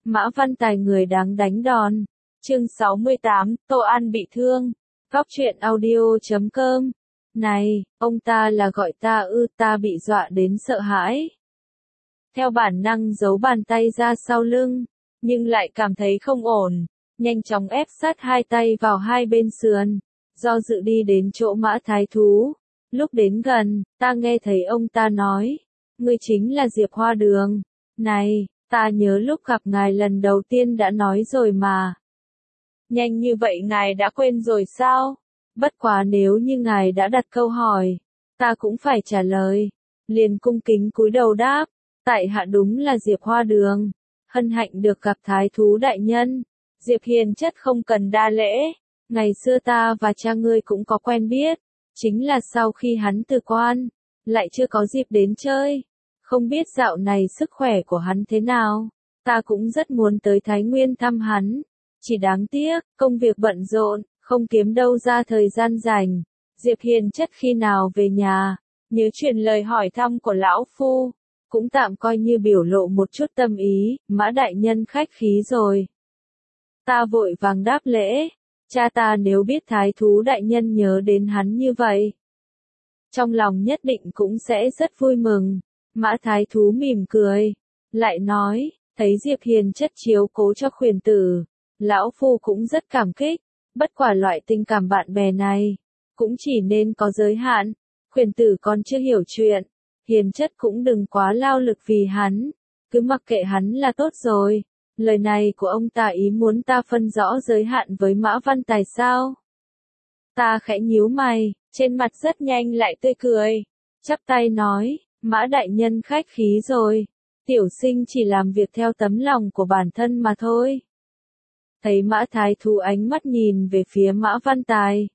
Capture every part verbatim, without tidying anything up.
Mã Văn Tài người đáng đánh đòn. Chương sáu mươi tám, Tô An bị thương. Góc truyện audio chấm com. Này, ông ta là gọi ta ư, ta bị dọa đến sợ hãi. Theo bản năng giấu bàn tay ra sau lưng, nhưng lại cảm thấy không ổn, nhanh chóng ép sát hai tay vào hai bên sườn, do dự đi đến chỗ Mã Thái Thú. Lúc đến gần, ta nghe thấy ông ta nói, ngươi chính là Diệp Hoa Đường. Này, ta nhớ lúc gặp ngài lần đầu tiên đã nói rồi mà. Nhanh như vậy ngài đã quên rồi sao? Bất quá nếu như ngài đã đặt câu hỏi, ta cũng phải trả lời. Liền cung kính cúi đầu đáp, tại hạ đúng là Diệp Hoa Đường, hân hạnh được gặp Thái Thú đại nhân. Diệp hiền chất không cần đa lễ, ngày xưa ta và cha ngươi cũng có quen biết, chính là sau khi hắn từ quan, lại chưa có dịp đến chơi. Không biết dạo này sức khỏe của hắn thế nào, ta cũng rất muốn tới Thái Nguyên thăm hắn. Chỉ đáng tiếc, công việc bận rộn, không kiếm đâu ra thời gian rảnh. Diệp hiền chất khi nào về nhà, nhớ truyền lời hỏi thăm của lão phu, cũng tạm coi như biểu lộ một chút tâm ý. Mã đại nhân khách khí rồi. Ta vội vàng đáp lễ, cha ta nếu biết Thái Thú đại nhân nhớ đến hắn như vậy, trong lòng nhất định cũng sẽ rất vui mừng. Mã Thái Thú mỉm cười, lại nói, thấy Diệp hiền chất chiếu cố cho khuyển tử, lão phu cũng rất cảm kích, bất quả loại tình cảm bạn bè này, cũng chỉ nên có giới hạn. Khuyển tử còn chưa hiểu chuyện, hiền chất cũng đừng quá lao lực vì hắn, cứ mặc kệ hắn là tốt rồi. Lời này của ông ta ý muốn ta phân rõ giới hạn với Mã Văn Tài sao? Ta khẽ nhíu mày, trên mặt rất nhanh lại tươi cười, chắp tay nói, Mã đại nhân khách khí rồi, tiểu sinh chỉ làm việc theo tấm lòng của bản thân mà thôi. Thấy Mã Thái Thú ánh mắt nhìn về phía Mã Văn Tài,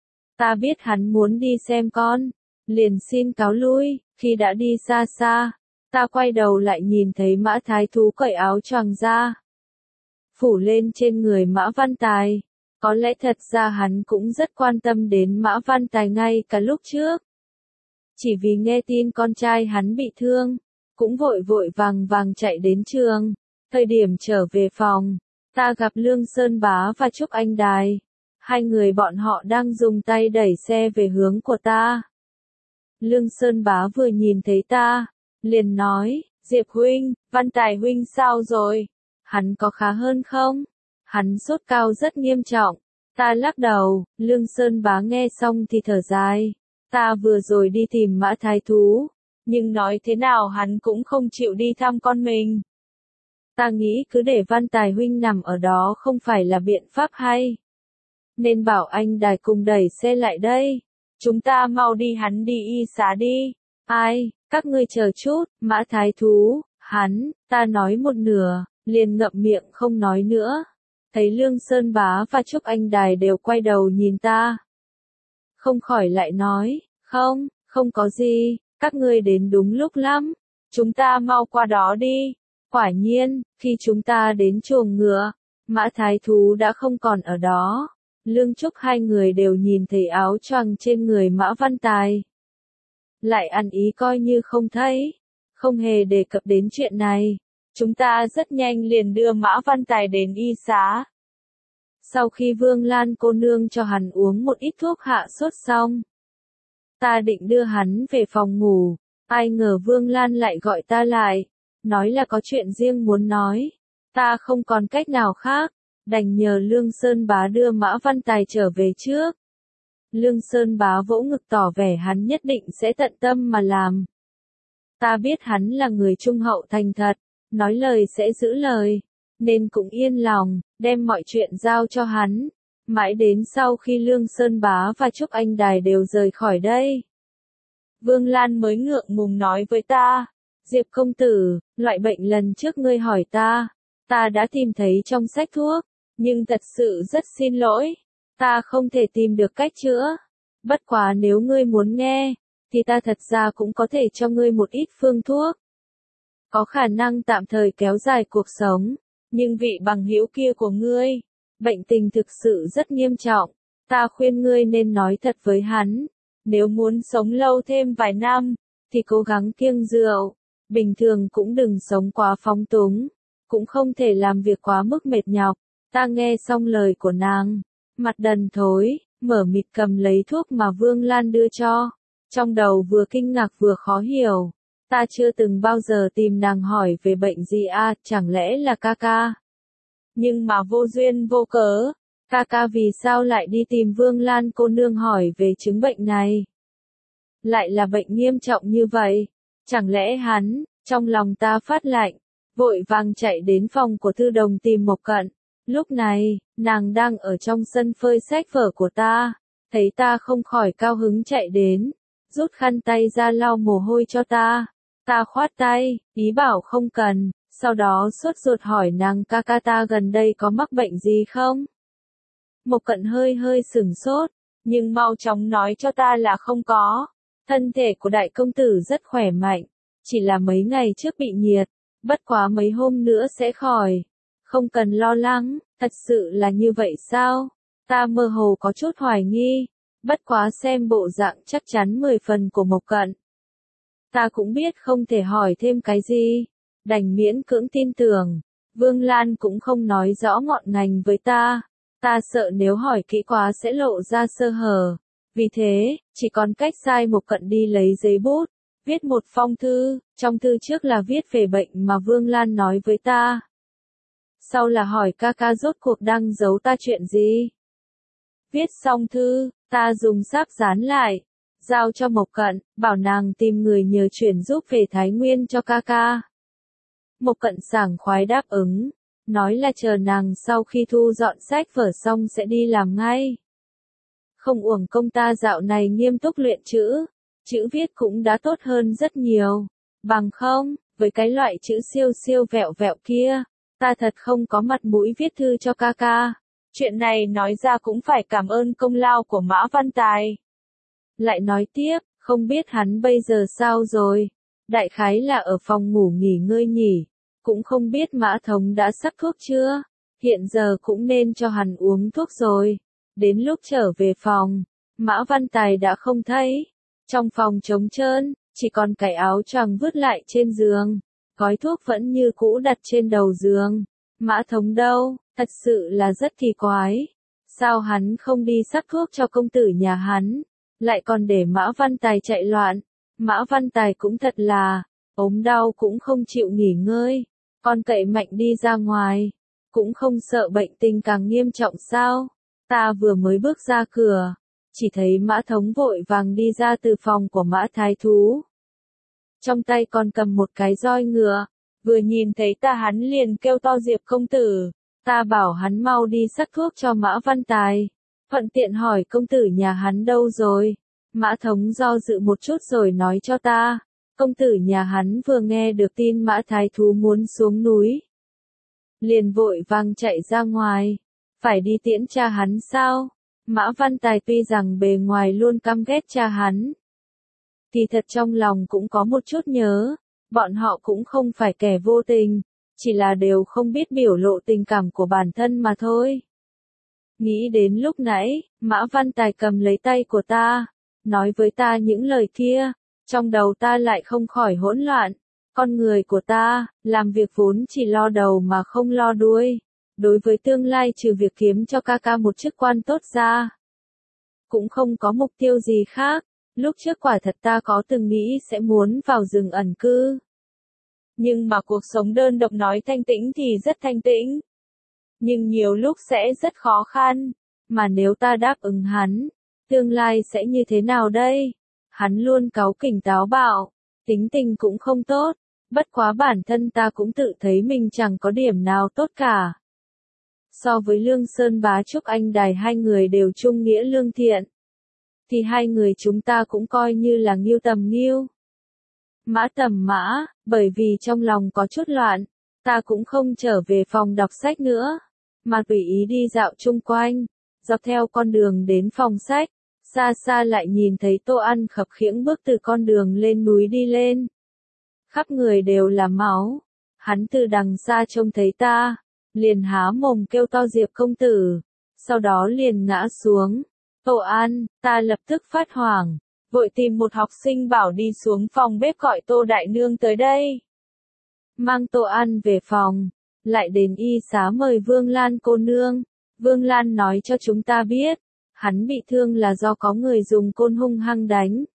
ta biết hắn muốn đi xem con, liền xin cáo lui. Khi đã đi xa xa, ta quay đầu lại nhìn thấy Mã Thái Thú cởi áo choàng ra, phủ lên trên người Mã Văn Tài. Có lẽ thật ra hắn cũng rất quan tâm đến Mã Văn Tài ngay cả lúc trước. Chỉ vì nghe tin con trai hắn bị thương, cũng vội vội vàng vàng chạy đến trường. Thời điểm trở về phòng, ta gặp Lương Sơn Bá và Trúc Anh Đài. Hai người bọn họ đang dùng tay đẩy xe về hướng của ta. Lương Sơn Bá vừa nhìn thấy ta, liền nói, Diệp huynh, Văn Tài huynh sao rồi? Hắn có khá hơn không? Hắn sốt cao rất nghiêm trọng. Ta lắc đầu. Lương Sơn Bá nghe xong thì thở dài. Ta vừa rồi đi tìm Mã Thái Thú, nhưng nói thế nào hắn cũng không chịu đi thăm con mình. Ta nghĩ cứ để Văn Tài huynh nằm ở đó không phải là biện pháp hay, nên bảo anh Đài cùng đẩy xe lại đây. Chúng ta mau đi, hắn đi y xá đi. Ai, các ngươi chờ chút. Mã Thái Thú, hắn, ta nói một nửa, liền ngậm miệng không nói nữa. Thấy Lương Sơn Bá và Trúc Anh Đài đều quay đầu nhìn ta, không khỏi lại nói, không, không có gì, các ngươi đến đúng lúc lắm, chúng ta mau qua đó đi. Quả nhiên, khi chúng ta đến chuồng ngựa, Mã Thái Thú đã không còn ở đó. Lương Trúc hai người đều nhìn thấy áo choàng trên người Mã Văn Tài, lại ăn ý coi như không thấy, không hề đề cập đến chuyện này. Chúng ta rất nhanh liền đưa Mã Văn Tài đến y xá. Sau khi Vương Lan cô nương cho hắn uống một ít thuốc hạ sốt xong, ta định đưa hắn về phòng ngủ, ai ngờ Vương Lan lại gọi ta lại, nói là có chuyện riêng muốn nói. Ta không còn cách nào khác, đành nhờ Lương Sơn Bá đưa Mã Văn Tài trở về trước. Lương Sơn Bá vỗ ngực tỏ vẻ hắn nhất định sẽ tận tâm mà làm. Ta biết hắn là người trung hậu thành thật, nói lời sẽ giữ lời, nên cũng yên lòng, đem mọi chuyện giao cho hắn. Mãi đến sau khi Lương Sơn Bá và Trúc Anh Đài đều rời khỏi đây, Vương Lan mới ngượng ngùng nói với ta, Diệp công tử, loại bệnh lần trước ngươi hỏi ta, ta đã tìm thấy trong sách thuốc, nhưng thật sự rất xin lỗi, ta không thể tìm được cách chữa. Bất quá nếu ngươi muốn nghe, thì ta thật ra cũng có thể cho ngươi một ít phương thuốc, có khả năng tạm thời kéo dài cuộc sống. Nhưng vị bằng hữu kia của ngươi, bệnh tình thực sự rất nghiêm trọng, ta khuyên ngươi nên nói thật với hắn, nếu muốn sống lâu thêm vài năm, thì cố gắng kiêng rượu, bình thường cũng đừng sống quá phóng túng, cũng không thể làm việc quá mức mệt nhọc. Ta nghe xong lời của nàng, mặt đần thối, mở mịt cầm lấy thuốc mà Vương Lan đưa cho. Trong đầu vừa kinh ngạc vừa khó hiểu. Ta chưa từng bao giờ tìm nàng hỏi về bệnh gì à, chẳng lẽ là ca ca. Nhưng mà vô duyên vô cớ, ca ca vì sao lại đi tìm Vương Lan cô nương hỏi về chứng bệnh này? Lại là bệnh nghiêm trọng như vậy, chẳng lẽ hắn, trong lòng ta phát lạnh, vội vàng chạy đến phòng của Thư Đồng tìm Mộc Cận. Lúc này, nàng đang ở trong sân phơi sách vở của ta, thấy ta không khỏi cao hứng chạy đến, rút khăn tay ra lau mồ hôi cho ta. Ta khoát tay, ý bảo không cần, sau đó sốt ruột hỏi nàng ca ca ta gần đây có mắc bệnh gì không? Mộc Cận hơi hơi sửng sốt, nhưng mau chóng nói cho ta là không có. Thân thể của đại công tử rất khỏe mạnh, chỉ là mấy ngày trước bị nhiệt, bất quá mấy hôm nữa sẽ khỏi. Không cần lo lắng, thật sự là như vậy sao? Ta mơ hồ có chút hoài nghi, bất quá xem bộ dạng chắc chắn mười phần của Mộc Cận. Ta cũng biết không thể hỏi thêm cái gì, đành miễn cưỡng tin tưởng. Vương Lan cũng không nói rõ ngọn ngành với ta, ta sợ nếu hỏi kỹ quá sẽ lộ ra sơ hở. Vì thế, chỉ còn cách sai Mộc Cận đi lấy giấy bút, viết một phong thư, trong thư trước là viết về bệnh mà Vương Lan nói với ta. Sau là hỏi ca ca rốt cuộc đang giấu ta chuyện gì. Viết xong thư, ta dùng sáp dán lại, giao cho Mộc Cận, bảo nàng tìm người nhờ chuyển giúp về Thái Nguyên cho ca ca. Mộc Cận sảng khoái đáp ứng, nói là chờ nàng sau khi thu dọn sách vở xong sẽ đi làm ngay. Không uổng công ta dạo này nghiêm túc luyện chữ, chữ viết cũng đã tốt hơn rất nhiều. Bằng không, với cái loại chữ siêu siêu vẹo vẹo kia, ta thật không có mặt mũi viết thư cho ca ca. Chuyện này nói ra cũng phải cảm ơn công lao của Mã Văn Tài. Lại nói tiếp, không biết hắn bây giờ sao rồi, đại khái là ở phòng ngủ nghỉ ngơi nhỉ, cũng không biết Mã Thống đã sắc thuốc chưa, hiện giờ cũng nên cho hắn uống thuốc rồi. Đến lúc trở về phòng, Mã Văn Tài đã không thấy, trong phòng trống trơn, chỉ còn cái áo choàng vứt lại trên giường, gói thuốc vẫn như cũ đặt trên đầu giường. Mã Thống đâu, thật sự là rất kỳ quái, sao hắn không đi sắc thuốc cho công tử nhà hắn, lại còn để Mã Văn Tài chạy loạn. Mã Văn Tài cũng thật là, ốm đau cũng không chịu nghỉ ngơi, còn cậy mạnh đi ra ngoài, cũng không sợ bệnh tình càng nghiêm trọng sao. Ta vừa mới bước ra cửa, chỉ thấy Mã Thống vội vàng đi ra từ phòng của Mã Thái Thú. Trong tay còn cầm một cái roi ngựa, vừa nhìn thấy ta hắn liền kêu to Diệp công tử, ta bảo hắn mau đi sắc thuốc cho Mã Văn Tài, thuận tiện hỏi công tử nhà hắn đâu rồi. Mã Thống do dự một chút rồi nói cho ta, công tử nhà hắn vừa nghe được tin Mã Thái Thú muốn xuống núi, liền vội vàng chạy ra ngoài. Phải đi tiễn cha hắn sao? Mã Văn Tài tuy rằng bề ngoài luôn căm ghét cha hắn, thì thật trong lòng cũng có một chút nhớ, bọn họ cũng không phải kẻ vô tình, chỉ là đều không biết biểu lộ tình cảm của bản thân mà thôi. Nghĩ đến lúc nãy, Mã Văn Tài cầm lấy tay của ta, nói với ta những lời kia, trong đầu ta lại không khỏi hỗn loạn. Con người của ta, làm việc vốn chỉ lo đầu mà không lo đuôi. Đối với tương lai trừ việc kiếm cho ca ca một chức quan tốt ra, cũng không có mục tiêu gì khác. Lúc trước quả thật ta có từng nghĩ sẽ muốn vào rừng ẩn cư. Nhưng mà cuộc sống đơn độc nói thanh tĩnh thì rất thanh tĩnh. Nhưng nhiều lúc sẽ rất khó khăn. Mà nếu ta đáp ứng hắn, tương lai sẽ như thế nào đây? Hắn luôn cáu kỉnh táo bạo, tính tình cũng không tốt. Bất quá bản thân ta cũng tự thấy mình chẳng có điểm nào tốt cả. So với Lương Sơn Bá Trúc Anh Đài hai người đều trung nghĩa lương thiện, thì hai người chúng ta cũng coi như là nghiêu tầm nghiêu, mã tầm mã. Bởi vì trong lòng có chút loạn, ta cũng không trở về phòng đọc sách nữa, mà tùy ý đi dạo chung quanh, dọc theo con đường đến phòng sách. Xa xa lại nhìn thấy Tô Ăn khập khiễng bước từ con đường lên núi đi lên, khắp người đều là máu. Hắn từ đằng xa trông thấy ta, liền há mồm kêu to Diệp công tử, sau đó liền ngã xuống. Tô An, ta lập tức phát hoảng, vội tìm một học sinh bảo đi xuống phòng bếp gọi Tô Đại Nương tới đây. Mang Tô An về phòng, lại đến y xá mời Vương Lan cô nương. Vương Lan nói cho chúng ta biết, hắn bị thương là do có người dùng côn hung hăng đánh.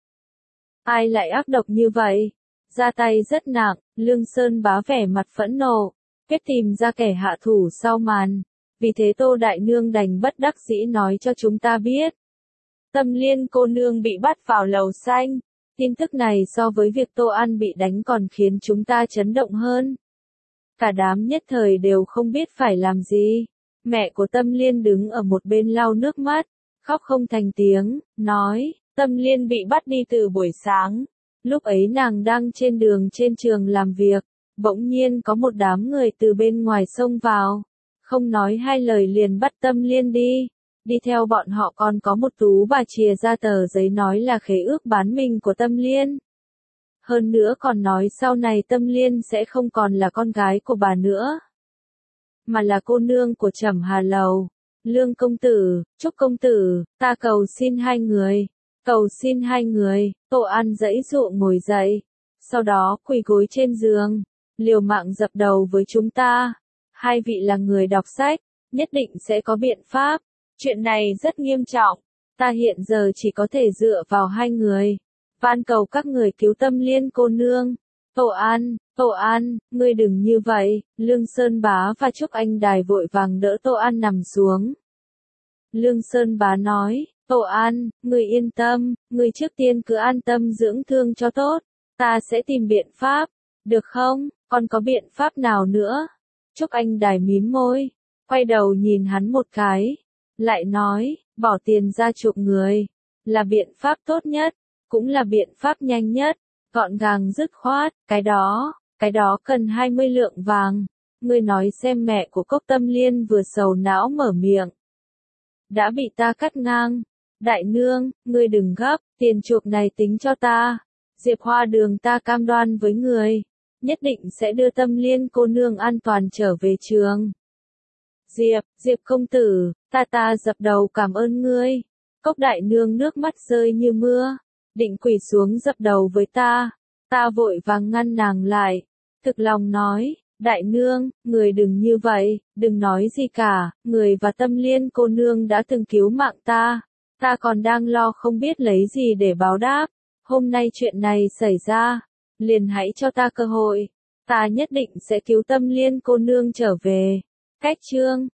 Ai lại ác độc như vậy? Ra tay rất nặng, Lương Sơn Bá vẻ mặt phẫn nộ, quyết tìm ra kẻ hạ thủ sau màn. Vì thế Tô Đại Nương đành bất đắc dĩ nói cho chúng ta biết. Tâm Liên cô nương bị bắt vào lầu xanh. Tin tức này so với việc Tô An bị đánh còn khiến chúng ta chấn động hơn. Cả đám nhất thời đều không biết phải làm gì. Mẹ của Tâm Liên đứng ở một bên lau nước mắt, khóc không thành tiếng, nói, Tâm Liên bị bắt đi từ buổi sáng. Lúc ấy nàng đang trên đường trên trường làm việc, bỗng nhiên có một đám người từ bên ngoài xông vào. Không nói hai lời liền bắt Tâm Liên đi. Đi theo bọn họ còn có một tú bà chìa ra tờ giấy nói là khế ước bán mình của Tâm Liên. Hơn nữa còn nói sau này Tâm Liên sẽ không còn là con gái của bà nữa, mà là cô nương của Trầm Hà Lầu. Lương công tử, Trúc công tử, ta cầu xin hai người, cầu xin hai người. Tô An giãy dụa ngồi dậy, sau đó quỳ gối trên giường, liều mạng dập đầu với chúng ta. Hai vị là người đọc sách, nhất định sẽ có biện pháp. Chuyện này rất nghiêm trọng, ta hiện giờ chỉ có thể dựa vào hai người. Van cầu các người cứu Tâm Liên cô nương. Tô An, Tô An, ngươi đừng như vậy. Lương Sơn Bá và Trúc Anh Đài vội vàng đỡ Tô An nằm xuống. Lương Sơn Bá nói, Tô An, ngươi yên tâm, ngươi trước tiên cứ an tâm dưỡng thương cho tốt. Ta sẽ tìm biện pháp, được không? Còn có biện pháp nào nữa? Trúc Anh Đài mím môi, quay đầu nhìn hắn một cái, lại nói, bỏ tiền ra chuộc người, là biện pháp tốt nhất, cũng là biện pháp nhanh nhất, gọn gàng dứt khoát. Cái đó, cái đó cần hai mươi lượng vàng. Ngươi nói xem. Mẹ của Cốc Tâm Liên vừa sầu não mở miệng, đã bị ta cắt ngang. Đại nương, ngươi đừng gấp, tiền chuộc này tính cho ta. Diệp Hoa Đường ta cam đoan với người, nhất định sẽ đưa Tâm Liên cô nương an toàn trở về trường. Diệp, Diệp công tử, ta ta dập đầu cảm ơn ngươi. Cốc đại nương nước mắt rơi như mưa, định quỳ xuống dập đầu với ta. Ta vội vàng ngăn nàng lại, thực lòng nói, đại nương, người đừng như vậy, đừng nói gì cả, người và Tâm Liên cô nương đã từng cứu mạng ta. Ta còn đang lo không biết lấy gì để báo đáp. Hôm nay chuyện này xảy ra, liền hãy cho ta cơ hội. Ta nhất định sẽ cứu Tâm Liên cô nương trở về. Cách chương